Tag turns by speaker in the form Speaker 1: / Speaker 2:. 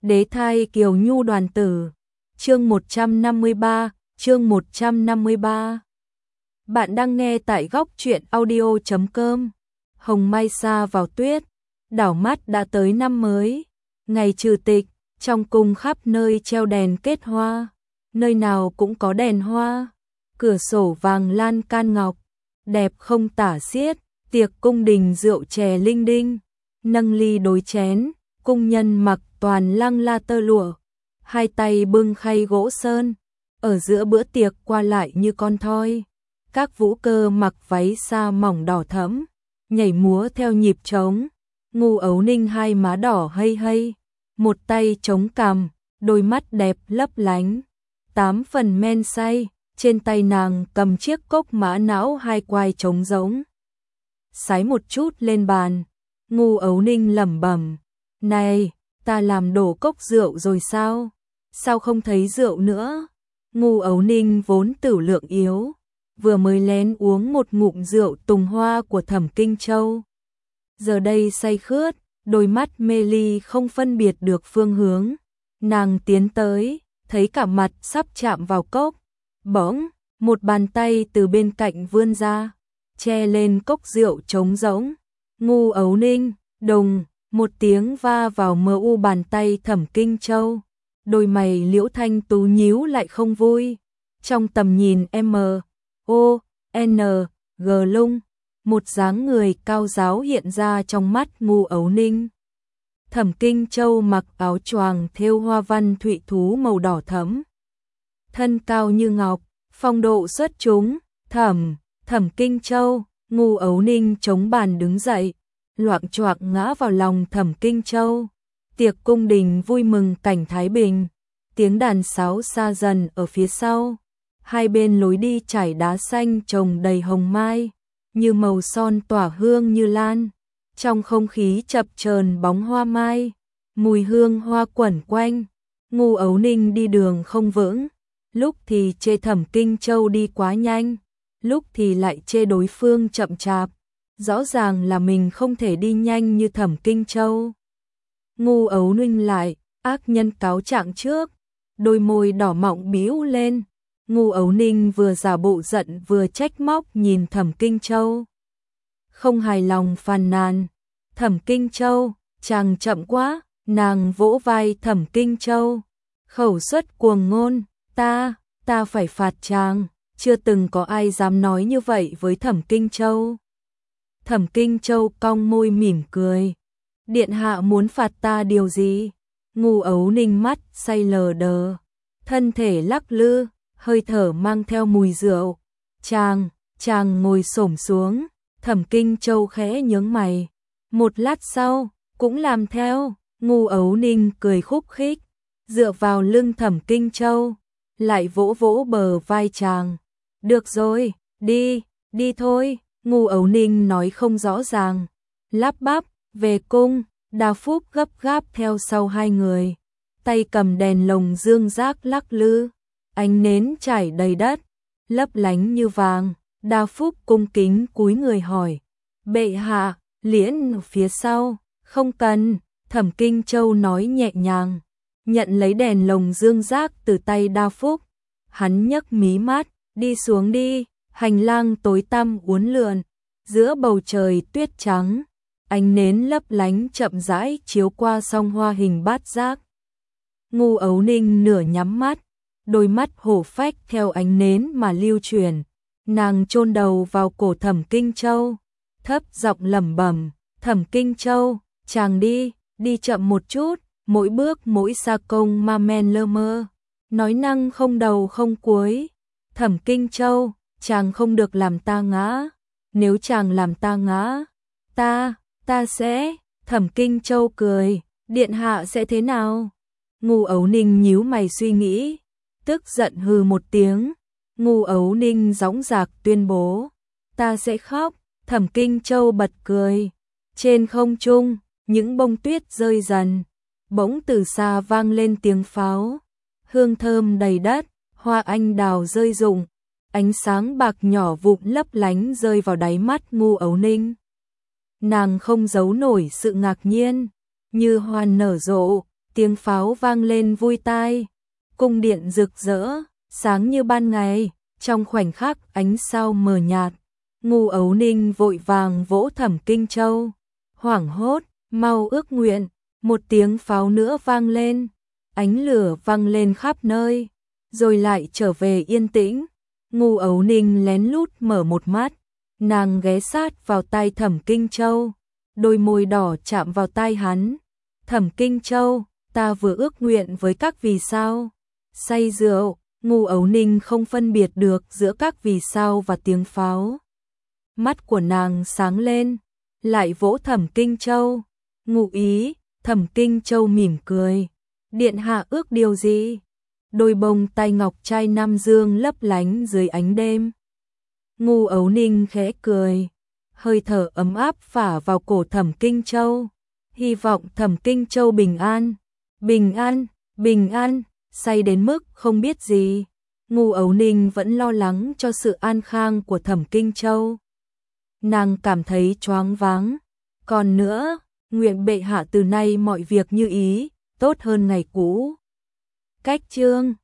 Speaker 1: Đế thai Kiều Nhu đoàn tử. Chương 153, chương 153. Bạn đang nghe tại góc truyện audio.com. Hồng mai sa vào tuyết, đảo mắt đã tới năm mới, ngày trừ tịch, trong cung khắp nơi treo đèn kết hoa, nơi nào cũng có đèn hoa, cửa sổ vàng lan can ngọc, đẹp không tả xiết, tiệc cung đình rượu chè linh đinh, nâng ly đối chén, cung nhân mặc toàn lăng la tơ lụa, hai tay bưng khay gỗ sơn, ở giữa bữa tiệc qua lại như con thoi. Các vũ cơ mặc váy sa mỏng đỏ thẫm, nhảy múa theo nhịp trống. Ngu Ấu Ninh hai má đỏ hây hây, một tay chống cằm, đôi mắt đẹp lấp lánh, 8 phần men say, trên tay nàng cầm chiếc cốc mã não hai quai trống rỗng. Sái một chút lên bàn, Ngu Ấu Ninh lẩm bẩm, này, ta làm đổ cốc rượu rồi sao? Sao không thấy rượu nữa? Ngu Ấu Ninh vốn tửu lượng yếu, vừa mới lén uống một ngụm rượu Tùng Hoa của Thẩm Kinh Châu. Giờ đây say khướt, đôi mắt mê ly không phân biệt được phương hướng. Nàng tiến tới, thấy cả mặt sắp chạm vào cốc. Bỗng, một bàn tay từ bên cạnh vươn ra, che lên cốc rượu trống rỗng. Ngu Ấu Ninh, đùng, một tiếng va vào mờ u bàn tay Thẩm Kinh Châu. Đôi mày Liễu Thanh Tú nhíu lại không vui. Trong tầm nhìn M.O.N.G lung, một dáng người cao giáo hiện ra trong mắt Ngu Ấu Ninh. Thẩm Kinh Châu mặc áo choàng thêu hoa văn thụy thú màu đỏ thẫm, thân cao như ngọc, phong độ xuất chúng. Thẩm Kinh Châu. Ngu Ấu Ninh chống bàn đứng dậy, loạng choạng ngã vào lòng Thẩm Kinh Châu. Tiệc cung đình vui mừng cảnh thái bình, tiếng đàn sáo xa dần ở phía sau. Hai bên lối đi trải đá xanh trồng đầy hồng mai, như màu son tỏa hương như lan. Trong không khí chập chờn bóng hoa mai, mùi hương hoa quẩn quanh. Ngu Ấu Ninh đi đường không vững, lúc thì chê Thẩm Kinh Châu đi quá nhanh, lúc thì lại chê đối phương chậm chạp. Rõ ràng là mình không thể đi nhanh như Thẩm Kinh Châu. Ngu Ấu Ninh lại ác nhân cáo trạng trước, đôi môi đỏ mọng bĩu lên. Ngu Ấu Ninh vừa giả bộ giận vừa trách móc nhìn Thẩm Kinh Châu, không hài lòng phàn nàn. Thẩm Kinh Châu, chàng chậm quá. Nàng vỗ vai Thẩm Kinh Châu, khẩu suất cuồng ngôn, ta phải phạt chàng. Chưa từng có ai dám nói như vậy với Thẩm Kinh Châu. Thẩm Kinh Châu cong môi mỉm cười, điện hạ muốn phạt ta điều gì? Ngu Ấu Ninh mắt say lờ đờ, thân thể lắc lư, hơi thở mang theo mùi rượu. Chàng ngồi xổm xuống. Thẩm Kinh Châu khẽ nhướng mày, một lát sau cũng làm theo. Ngu Ấu Ninh cười khúc khích, dựa vào lưng Thẩm Kinh Châu, lại vỗ vỗ bờ vai chàng. Được rồi, đi thôi. Ngu Ấu Ninh nói không rõ ràng, lắp bắp, về cung. Đào Phúc gấp gáp theo sau hai người, tay cầm đèn lồng dương rác lắc lư, ánh nến trải đầy đất, lấp lánh như vàng. Đào Phúc cung kính cúi người hỏi, bệ hạ, liễn phía sau. Không cần. Thẩm Kinh Châu nói nhẹ nhàng, nhận lấy đèn lồng dương rác từ tay Đào Phúc. Hắn nhấc mí mắt, đi xuống đi. Hành lang tối tăm uốn lượn, giữa bầu trời tuyết trắng, ánh nến lấp lánh chậm rãi chiếu qua song hoa hình bát giác. Ngu Ấu Ninh nửa nhắm mắt, đôi mắt hổ phách theo ánh nến mà lưu chuyển. Nàng chôn đầu vào cổ Thẩm Kinh Châu, thấp giọng lẩm bẩm, Thẩm Kinh Châu, chàng đi chậm một chút. Mỗi bước mỗi sa công ma men lơ mơ, nói năng không đầu không cuối. Thẩm Kinh Châu, chàng không được làm ta ngã. Nếu chàng làm ta ngã, ta sẽ. Thẩm Kinh Châu cười, điện hạ sẽ thế nào? Ngu Ấu Ninh nhíu mày suy nghĩ, tức giận hừ một tiếng. Ngu Ấu Ninh dõng dạc tuyên bố, ta sẽ khóc. Thẩm Kinh Châu bật cười. Trên không trung, những bông tuyết rơi dần, bỗng từ xa vang lên tiếng pháo, hương thơm đầy đất, hoa anh đào rơi rụng, ánh sáng bạc nhỏ vụn lấp lánh rơi vào đáy mắt Ngu Ấu Ninh. Nàng không giấu nổi sự ngạc nhiên, như hoa nở rộ, tiếng pháo vang lên vui tai, cung điện rực rỡ, sáng như ban ngày, trong khoảnh khắc ánh sao mờ nhạt, Ngu Ấu Ninh vội vàng vỗ Thẩm Kinh Châu, hoảng hốt, mau ước nguyện, một tiếng pháo nữa vang lên, ánh lửa vang lên khắp nơi, rồi lại trở về yên tĩnh. Ngu Ấu Ninh lén lút mở một mắt, nàng ghé sát vào tai Thẩm Kinh Châu, đôi môi đỏ chạm vào tai hắn. Thẩm Kinh Châu, ta vừa ước nguyện với các vì sao. Say rượu, Ngu Ấu Ninh không phân biệt được giữa các vì sao và tiếng pháo. Mắt của nàng sáng lên, lại vỗ Thẩm Kinh Châu. Ngụ ý, Thẩm Kinh Châu mỉm cười. Điện hạ ước điều gì? Đôi bông tai ngọc trai nam dương lấp lánh dưới ánh đêm. Ngu Ấu Ninh khẽ cười, hơi thở ấm áp phả vào cổ Thẩm Kinh Châu. Hy vọng Thẩm Kinh Châu bình an, bình an, bình an, say đến mức không biết gì. Ngu Ấu Ninh vẫn lo lắng cho sự an khang của Thẩm Kinh Châu. Nàng cảm thấy choáng váng. Còn nữa, nguyện bệ hạ từ nay mọi việc như ý, tốt hơn ngày cũ. Cách chương